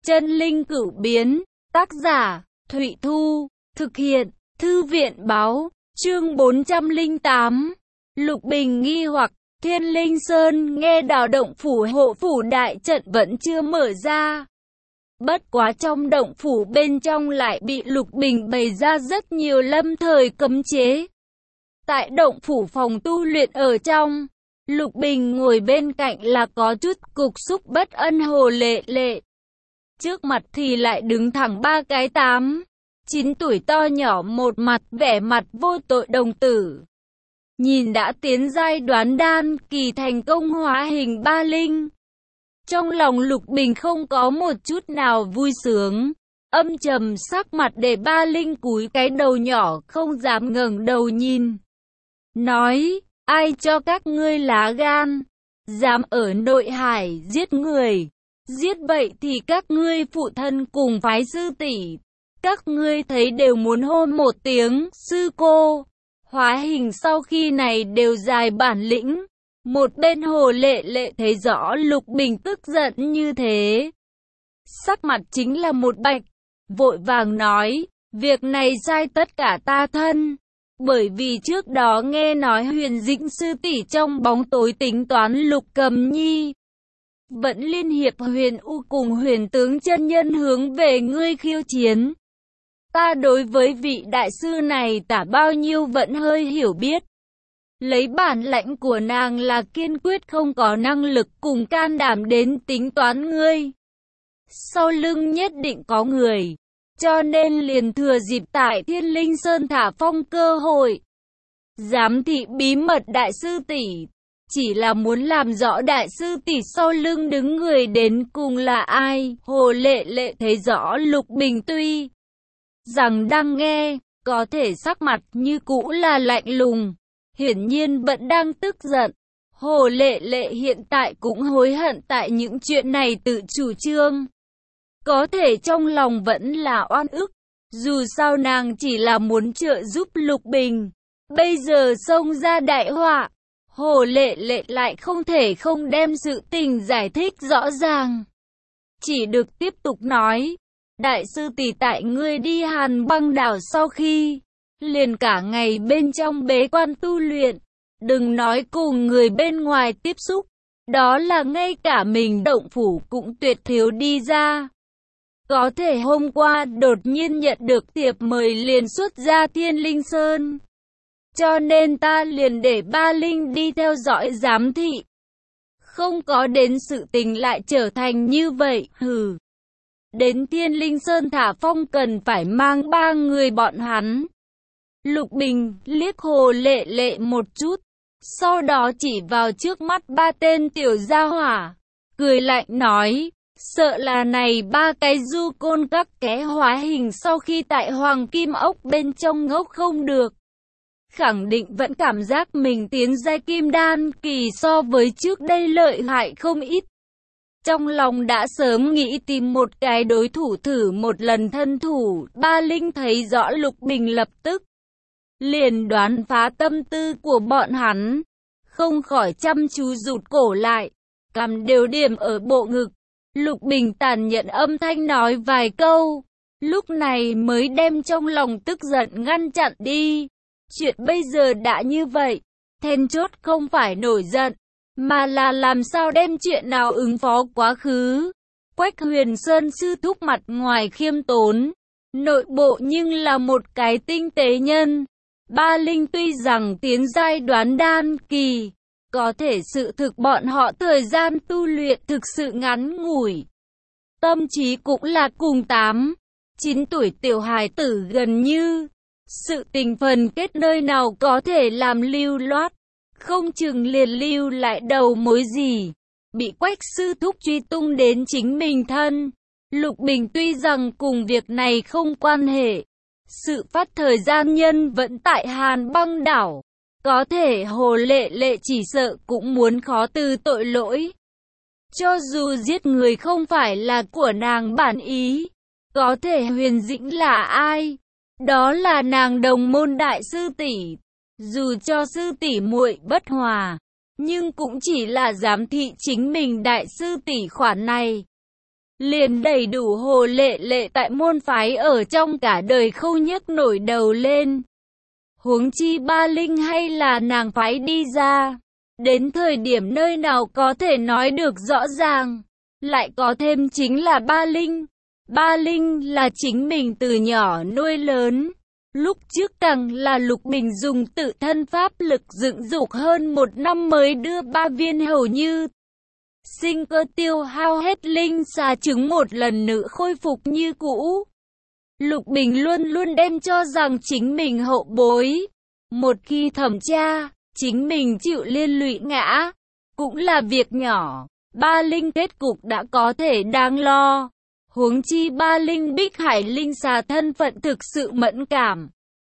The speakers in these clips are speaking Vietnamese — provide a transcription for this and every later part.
Chân linh cửu biến, tác giả, Thụy Thu, thực hiện, Thư viện báo, chương 408. Lục Bình nghi hoặc, Thiên Linh Sơn nghe đào động phủ hộ phủ đại trận vẫn chưa mở ra. Bất quá trong động phủ bên trong lại bị Lục Bình bày ra rất nhiều lâm thời cấm chế. Tại động phủ phòng tu luyện ở trong, Lục Bình ngồi bên cạnh là có chút cục xúc bất ân Hồ Lệ Lệ. Trước mặt thì lại đứng thẳng ba cái 8, 9 tuổi to nhỏ, một mặt vẻ mặt vô tội đồng tử. Nhìn đã tiến giai đoán đan kỳ thành công hóa hình ba linh. Trong lòng Lục Bình không có một chút nào vui sướng, âm trầm sắc mặt để ba linh cúi cái đầu nhỏ không dám ngẩng đầu nhìn. Nói, ai cho các ngươi lá gan, dám ở nội hải giết người. Giết vậy thì các ngươi phụ thân cùng phái sư tỷ, các ngươi thấy đều muốn hôn một tiếng sư cô. Hóa hình sau khi này đều dài bản lĩnh. Một bên Hồ Lệ Lệ thấy rõ Lục Bình tức giận như thế, sắc mặt chính là một bạch, vội vàng nói, việc này sai tất cả ta thân. Bởi vì trước đó nghe nói Huyền Dĩnh sư tỷ trong bóng tối tính toán Lục Cầm Nhi, vẫn liên hiệp Huyền U cùng Huyền tướng chân nhân hướng về ngươi khiêu chiến. Ta đối với vị đại sư này tả bao nhiêu vẫn hơi hiểu biết. Lấy bản lãnh của nàng là kiên quyết không có năng lực cùng can đảm đến tính toán ngươi. Sau lưng nhất định có người, cho nên liền thừa dịp tại Thiên Linh Sơn thả phong cơ hội. Giám thị bí mật đại sư tỷ, chỉ là muốn làm rõ đại sư tỷ sau lưng đứng người đến cùng là ai. Hồ Lệ Lệ thấy rõ Lục Bình tuy rằng đang nghe, có thể sắc mặt như cũ là lạnh lùng, hiển nhiên vẫn đang tức giận. Hồ Lệ Lệ hiện tại cũng hối hận tại những chuyện này tự chủ trương. Có thể trong lòng vẫn là oan ức, dù sao nàng chỉ là muốn trợ giúp Lục Bình. Bây giờ xông ra đại họa, Hồ Lệ Lệ lại không thể không đem sự tình giải thích rõ ràng. Chỉ được tiếp tục nói, đại sư tỷ tại ngươi đi Hàn Băng đảo sau khi, liền cả ngày bên trong bế quan tu luyện, đừng nói cùng người bên ngoài tiếp xúc, đó là ngay cả mình động phủ cũng tuyệt thiếu đi ra. Có thể hôm qua đột nhiên nhận được thiệp mời liền xuất ra Thiên Linh Sơn, cho nên ta liền để ba linh đi theo dõi giám thị. Không có đến sự tình lại trở thành như vậy, hừ. Đến Thiên Linh Sơn thả phong cần phải mang 3 người bọn hắn. Lục Bình liếc Hồ Lệ Lệ một chút, sau đó chỉ vào trước mắt 3 tên tiểu gia hỏa, cười lạnh nói, sợ là này 3 cái du côn các ké hóa hình sau khi tại Hoàng Kim Ốc bên trong ngốc không được. Khẳng định vẫn cảm giác mình tiến giai kim đan kỳ so với trước đây lợi hại không ít. Trong lòng đã sớm nghĩ tìm một cái đối thủ thử một lần thân thủ. Ba linh thấy rõ Lục Bình lập tức liền đoán phá tâm tư của bọn hắn, không khỏi chăm chú rụt cổ lại, cằm đều điểm ở bộ ngực. Lục Bình tàn nhẫn âm thanh nói vài câu, lúc này mới đem trong lòng tức giận ngăn chặn đi. Chuyện bây giờ đã như vậy, then chốt không phải nổi giận, mà là làm sao đem chuyện nào ứng phó quá khứ. Quách Huyền Sơn sư thúc mặt ngoài khiêm tốn, nội bộ nhưng là một cái tinh tế nhân. Ba linh tuy rằng tiến giai đoán đan kỳ, có thể sự thực bọn họ thời gian tu luyện thực sự ngắn ngủi. Tâm trí cũng là cùng 8, 9 tuổi tiểu hài tử gần như. Sự tình phần kết nơi nào có thể làm lưu loát, không chừng liền lưu lại đầu mối gì. Bị Quách sư thúc truy tung đến chính mình thân. Lục Bình tuy rằng cùng việc này không quan hệ, sự phát thời gian nhân vẫn tại Hàn Băng đảo. Có thể Hồ Lệ Lệ chỉ sợ cũng muốn khó từ tội lỗi. Cho dù giết người không phải là của nàng bản ý, có thể Huyền Dĩnh là ai? Đó là nàng đồng môn đại sư tỷ. Dù cho sư tỷ muội bất hòa, nhưng cũng chỉ là giám thị chính mình đại sư tỷ khoản này. liền đầy đủ Hồ Lệ Lệ tại môn phái ở trong cả đời không nhấc nổi đầu lên. Huống chi Ba Linh hay là nàng phái đi ra. Đến thời điểm nơi nào có thể nói được rõ ràng. Lại có thêm chính là Ba Linh. Ba Linh là chính mình từ nhỏ nuôi lớn. Lúc trước càng là Lục Bình dùng tự thân pháp lực dựng dục hơn 1 năm mới đưa 3 viên hầu như sinh cơ tiêu hao hết linh xà trứng một lần nữa khôi phục như cũ. Lục Bình luôn luôn đem cho rằng chính mình hậu bối. Một khi thẩm tra, chính mình chịu liên lụy ngã, cũng là việc nhỏ. Ba Linh kết cục đã có thể đáng lo. Huống chi Ba Linh Bích Hải linh xà thân phận thực sự mẫn cảm.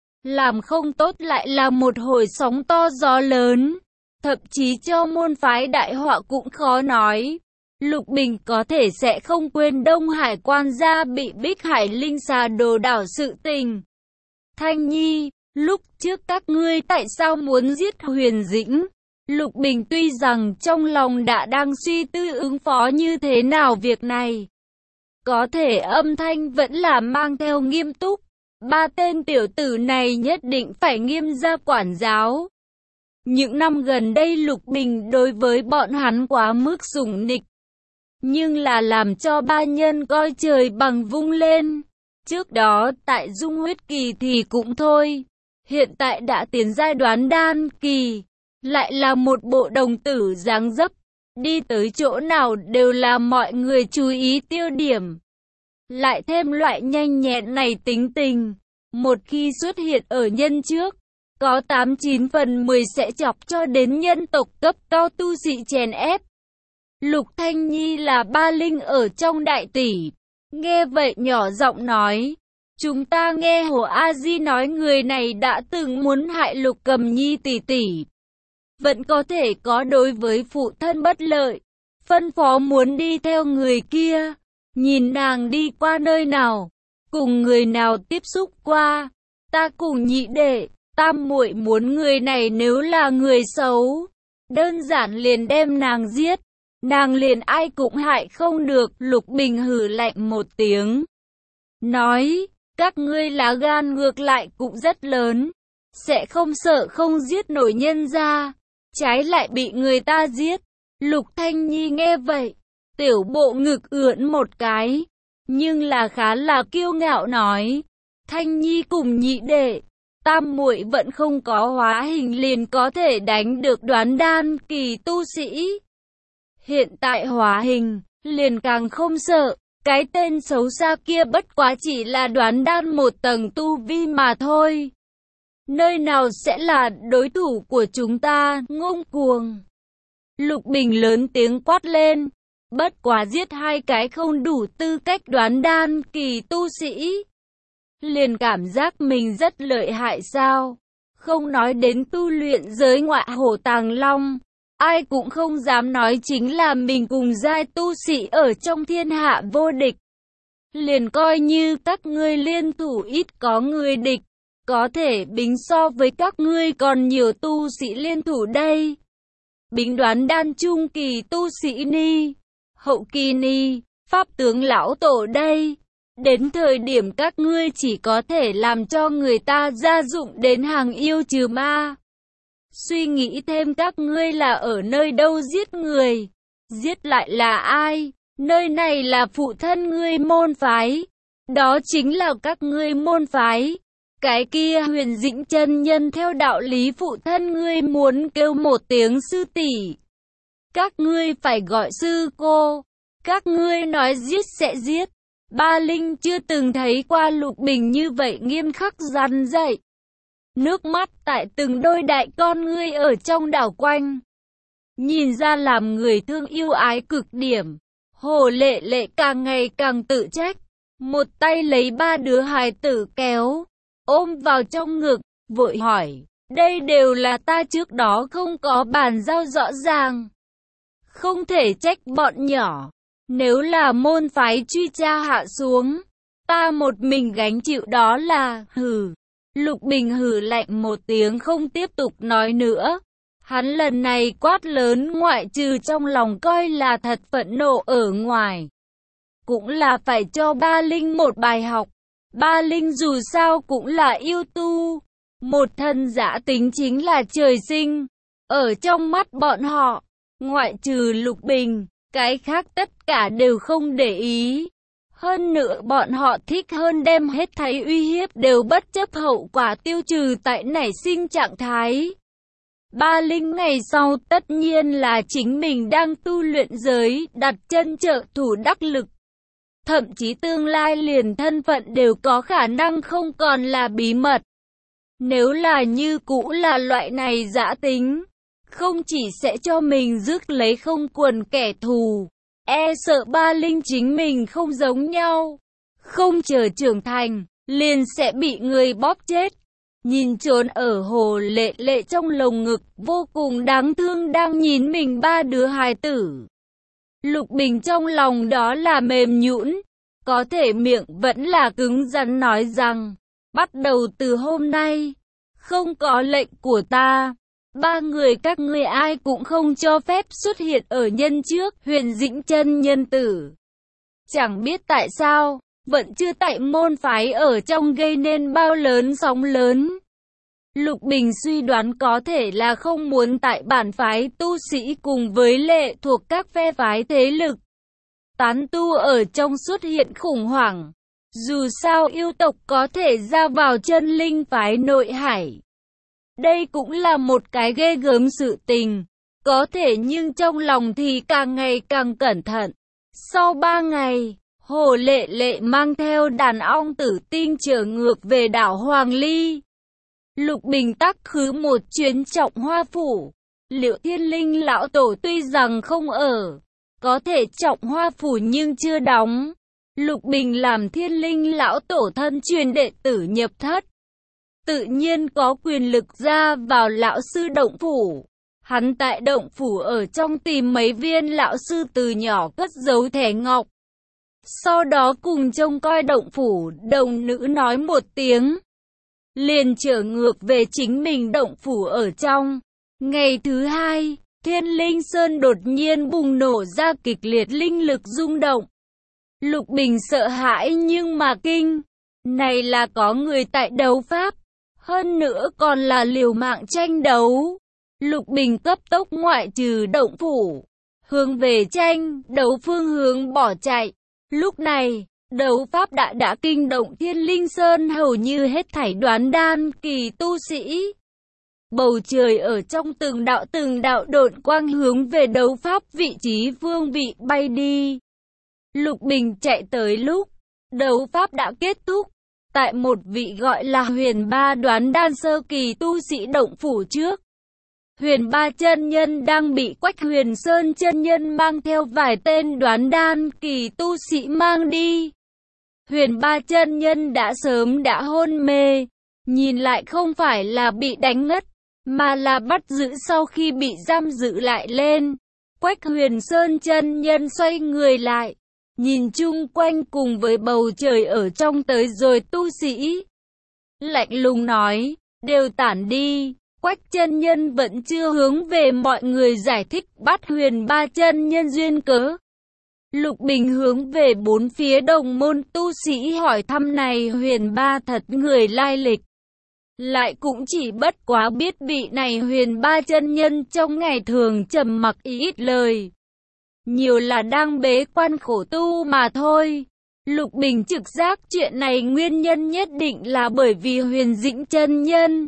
Làm không tốt lại là một hồi sóng to gió lớn. Thậm chí cho môn phái đại họa cũng khó nói. Lục Bình có thể sẽ không quên Đông Hải quan gia bị Bích Hải linh xà đồ đảo sự tình. Thanh Nhi, lúc trước các ngươi tại sao muốn giết Huyền Dĩnh? Lục Bình tuy rằng trong lòng đã đang suy tư ứng phó như thế nào việc này. Có thể âm thanh vẫn là mang theo nghiêm túc. 3 tên tiểu tử này nhất định phải nghiêm gia quản giáo. Những năm gần đây Lục Bình đối với bọn hắn quá mức sủng nịch. Nhưng là làm cho ba nhân coi trời bằng vung lên. Trước đó tại dung huyết kỳ thì cũng thôi. Hiện tại đã tiến giai đoán đan kỳ. Lại là một bộ đồng tử dáng dấp. Đi tới chỗ nào đều là mọi người chú ý tiêu điểm. Lại thêm loại nhanh nhẹn này tính tình. Một khi xuất hiện ở nhân trước, có 89 phần 10 sẽ chọc cho đến nhân tộc cấp cao tu sĩ chèn ép. Lục Thanh Nhi là Ba Linh ở trong đại tỷ. Nghe vậy nhỏ giọng nói. Chúng ta nghe Hồ A Di nói người này đã từng muốn hại Lục Cầm Nhi tỷ tỷ. Vẫn có thể có đối với phụ thân bất lợi. Phân phó muốn đi theo người kia. Nhìn nàng đi qua nơi nào. Cùng người nào tiếp xúc qua. Ta cùng nhị đệ. Tam muội muốn người này nếu là người xấu. Đơn giản liền đem nàng giết. Nàng liền ai cũng hại không được. Lục Bình hừ lạnh một tiếng. Nói. Các ngươi lá gan ngược lại cũng rất lớn. Sẽ không sợ không giết nổi nhân ra. Trái lại bị người ta giết. Lục Thanh Nhi nghe vậy. Tiểu bộ ngực ưỡn một cái. Nhưng là khá là kiêu ngạo nói. Thanh Nhi cùng nhị đệ. Tam muội vẫn không có hóa hình liền có thể đánh được đoán đan kỳ tu sĩ. Hiện tại hóa hình, liền càng không sợ. Cái tên xấu xa kia bất quá chỉ là đoán đan một tầng tu vi mà thôi. Nơi nào sẽ là đối thủ của chúng ta, ngông cuồng. Lục Bình lớn tiếng quát lên. Bất quá giết 2 cái không đủ tư cách đoán đan kỳ tu sĩ. Liền cảm giác mình rất lợi hại sao. Không nói đến tu luyện giới ngoại hổ tàng long. Ai cũng không dám nói chính là mình cùng giai tu sĩ ở trong thiên hạ vô địch. Liền coi như các ngươi liên thủ ít có người địch. Có thể bính so với các ngươi còn nhiều tu sĩ liên thủ đây. Bính đoán đan trung kỳ tu sĩ ni. Hậu kỳ ni, pháp tướng lão tổ đây. Đến thời điểm các ngươi chỉ có thể làm cho người ta gia dụng đến hàng yêu trừ ma. Suy nghĩ thêm các ngươi là ở nơi đâu giết người. Giết lại là ai? Nơi này là phụ thân ngươi môn phái. Đó chính là các ngươi môn phái. Cái kia Huyền Dĩnh chân nhân theo đạo lý phụ thân ngươi muốn kêu một tiếng sư tỷ. Các ngươi phải gọi sư cô. Các ngươi nói giết sẽ giết. Ba Linh chưa từng thấy qua Lục Bình như vậy nghiêm khắc răn dạy. Nước mắt tại từng đôi đại con ngươi ở trong đảo quanh. Nhìn ra làm người thương yêu ái cực điểm. Hồ Lệ Lệ càng ngày càng tự trách. Một tay lấy 3 đứa hài tử kéo. Ôm vào trong ngực. Vội hỏi. Đây đều là ta trước đó không có bàn giao rõ ràng. Không thể trách bọn nhỏ. Nếu là môn phái truy tra hạ xuống. Ta một mình gánh chịu đó là hừ. Lục Bình hừ lạnh một tiếng không tiếp tục nói nữa. Hắn lần này quát lớn ngoại trừ trong lòng coi là thật phẫn nộ ở ngoài. cũng là phải cho Ba Linh một bài học. Ba Linh dù sao cũng là yêu tu. Một thân giã tính chính là trời sinh. Ở trong mắt bọn họ, ngoại trừ Lục Bình, cái khác tất cả đều không để ý. Hơn nữa bọn họ thích hơn đem hết thảy uy hiếp đều bất chấp hậu quả tiêu trừ tại nảy sinh trạng thái. Ba Linh ngày sau tất nhiên là chính mình đang tu luyện giới, đặt chân trợ thủ đắc lực. Thậm chí tương lai liền thân phận đều có khả năng không còn là bí mật. Nếu là như cũ là loại này dã tính, không chỉ sẽ cho mình rước lấy không quần kẻ thù, e sợ Ba Linh chính mình không giống nhau. Không chờ trưởng thành, liền sẽ bị người bóp chết. Nhìn trốn ở Hồ Lệ Lệ trong lồng ngực, vô cùng đáng thương đang nhìn mình ba đứa hài tử. Lục Bình trong lòng đó là mềm nhũn, có thể miệng vẫn là cứng rắn nói rằng, bắt đầu từ hôm nay, không có lệnh của ta, ba người các ngươi ai cũng không cho phép xuất hiện ở nhân trước. Huyền Dĩnh Chân Nhân tử, chẳng biết tại sao, vẫn chưa tại môn phái ở trong gây nên bao lớn sóng lớn. Lục Bình suy đoán có thể là không muốn tại bản phái tu sĩ cùng với lệ thuộc các phe phái thế lực tán tu ở trong xuất hiện khủng hoảng. Dù sao yêu tộc có thể ra vào chân linh phái nội hải, đây cũng là một cái ghê gớm sự tình. Có thể nhưng trong lòng thì càng ngày càng cẩn thận. Sau 3 ngày, Hồ Lệ Lệ mang theo đàn ong tử tinh trở ngược về đảo Hoàng Ly. Lục Bình tắc khứ một chuyến Trọng Hoa Phủ. Liệu Thiên Linh lão tổ tuy rằng không ở, có thể Trọng Hoa Phủ nhưng chưa đóng. Lục Bình làm Thiên Linh lão tổ thân truyền đệ tử nhập thất, tự nhiên có quyền lực ra vào lão sư động phủ. Hắn tại động phủ ở trong tìm mấy viên lão sư từ nhỏ cất giấu thẻ ngọc. Sau đó cùng trông coi động phủ, đồng nữ nói một tiếng, liền trở ngược về chính mình động phủ ở trong. Ngày thứ hai, Thiên Linh Sơn đột nhiên bùng nổ ra kịch liệt linh lực rung động. Lục Bình sợ hãi nhưng mà kinh. Này là có người tại đấu pháp, hơn nữa còn là liều mạng tranh đấu. Lục Bình cấp tốc ngoại trừ động phủ, hướng về tranh đấu phương hướng bỏ chạy. Lúc này, đấu pháp đã kinh động Thiên Linh Sơn hầu như hết thảy đoán đan kỳ tu sĩ. Bầu trời ở trong từng đạo độn quang hướng về đấu pháp vị trí phương vị bay đi. Lục Bình chạy tới lúc đấu pháp đã kết thúc, tại một vị gọi là Huyền Ba đoán đan sơ kỳ tu sĩ động phủ trước. Huyền Ba chân nhân đang bị Quách Huyền Sơn chân nhân mang theo vài tên đoán đan kỳ tu sĩ mang đi. Huyền Ba chân nhân đã sớm đã hôn mê, nhìn lại không phải là bị đánh ngất, mà là bắt giữ sau khi bị giam giữ lại lên. Quách Huyền Sơn chân nhân xoay người lại, nhìn chung quanh cùng với bầu trời ở trong tới rồi tu sĩ. Lạnh lùng nói, đều tản đi. Quách chân nhân vẫn chưa hướng về mọi người giải thích bắt Huyền Ba chân nhân duyên cớ. Lục Bình hướng về bốn phía đồng môn tu sĩ hỏi thăm này Huyền Ba thật người lai lịch. Lại cũng chỉ bất quá biết vị này Huyền Ba chân nhân trong ngày thường trầm mặc ít lời, nhiều là đang bế quan khổ tu mà thôi. Lục Bình trực giác chuyện này nguyên nhân nhất định là bởi vì Huyền Dĩnh chân nhân.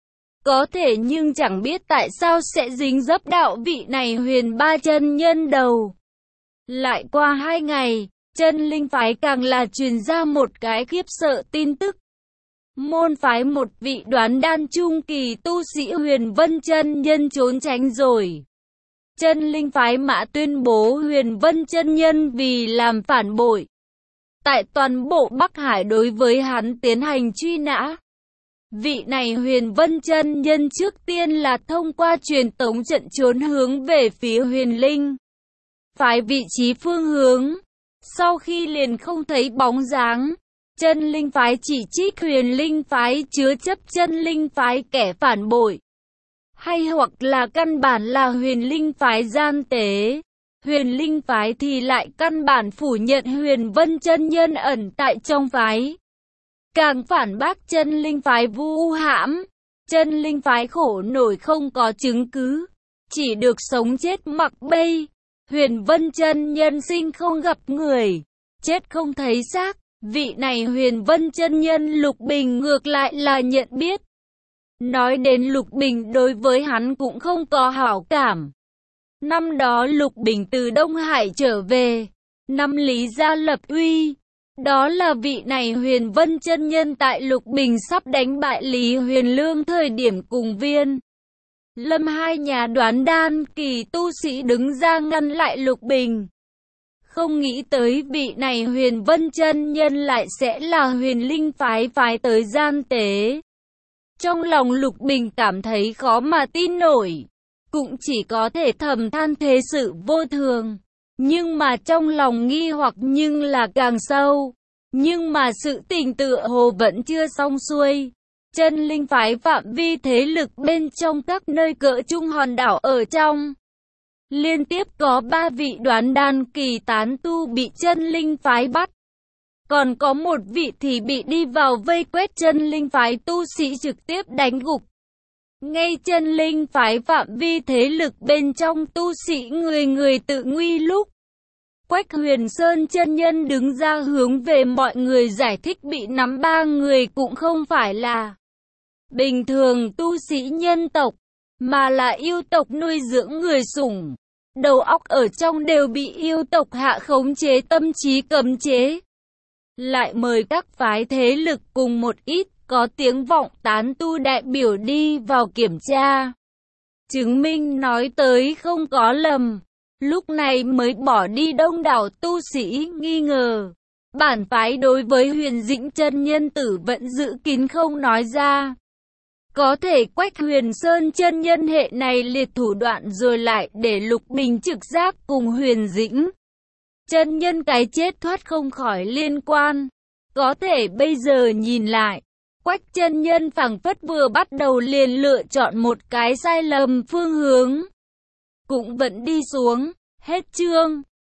Có thể nhưng chẳng biết tại sao sẽ dính dấp đạo vị này Huyền Ba chân nhân đầu. Lại qua 2 ngày, chân linh phái càng là truyền ra một cái khiếp sợ tin tức. Môn phái một vị đoán đan trung kỳ tu sĩ Huyền Vân chân nhân trốn tránh rồi. Chân linh phái mã tuyên bố Huyền Vân chân nhân vì làm phản bội, tại toàn bộ Bắc Hải đối với hắn tiến hành truy nã. Vị này Huyền Vân chân nhân trước tiên là thông qua truyền tống trận trốn hướng về phía Huyền Linh phái vị trí phương hướng. Sau khi liền không thấy bóng dáng, chân linh phái chỉ trích Huyền Linh phái chứa chấp chân linh phái kẻ phản bội, hay hoặc là căn bản là Huyền Linh phái gian tế. Huyền Linh phái thì lại căn bản phủ nhận Huyền Vân chân nhân ẩn tại trong phái. Càng phản bác chân linh phái vu hãm. Chân linh phái khổ nổi không có chứng cứ, chỉ được sống chết mặc bây. Huyền Vân chân nhân sinh không gặp người, chết không thấy xác. Vị này Huyền Vân chân nhân Lục Bình ngược lại là nhận biết. Nói đến Lục Bình, đối với hắn cũng không có hảo cảm. Năm đó Lục Bình từ Đông Hải trở về, năm Lý gia lập uy. Đó là vị này Huyền Vân chân nhân tại Lục Bình sắp đánh bại Lý Huyền Lương thời điểm cùng Viên Lâm hai nhà đoán đan kỳ tu sĩ đứng ra ngăn lại Lục Bình. Không nghĩ tới vị này Huyền Vân chân nhân lại sẽ là Huyền Linh phái phái tới gian tế. Trong lòng Lục Bình cảm thấy khó mà tin nổi, cũng chỉ có thể thầm than thế sự vô thường. Nhưng mà trong lòng nghi hoặc nhưng là càng sâu. Nhưng mà sự tình tựa hồ vẫn chưa xong xuôi. Chân linh phái phạm vi thế lực bên trong các nơi cỡ trung hòn đảo ở trong. Liên tiếp có 3 vị đoán đan kỳ tán tu bị chân linh phái bắt. Còn có một vị thì bị đi vào vây quét chân linh phái tu sĩ trực tiếp đánh gục. Ngay chân linh phái phạm vi thế lực bên trong tu sĩ người người tự nguy lúc. Quách Huyền Sơn chân nhân đứng ra hướng về mọi người giải thích bị nắm 3 người cũng không phải là bình thường tu sĩ nhân tộc, mà là yêu tộc nuôi dưỡng người sủng. Đầu óc ở trong đều bị yêu tộc hạ khống chế, tâm trí cấm chế. Lại mời các phái thế lực cùng một ít có tiếng vọng tán tu đại biểu đi vào kiểm tra. Chứng minh nói tới không có lầm. Lúc này mới bỏ đi đông đảo tu sĩ nghi ngờ. Bản phái đối với Huyền Dĩnh chân nhân tử vẫn giữ kín không nói ra. Có thể Quách Huyền Sơn chân nhân hệ này liệt thủ đoạn rồi lại để Lục Bình trực giác cùng Huyền Dĩnh chân nhân cái chết thoát không khỏi liên quan. Có thể bây giờ nhìn lại, Quách chân nhân phảng phất vừa bắt đầu liền lựa chọn một cái sai lầm phương hướng. Cũng vẫn đi xuống. Hết chương.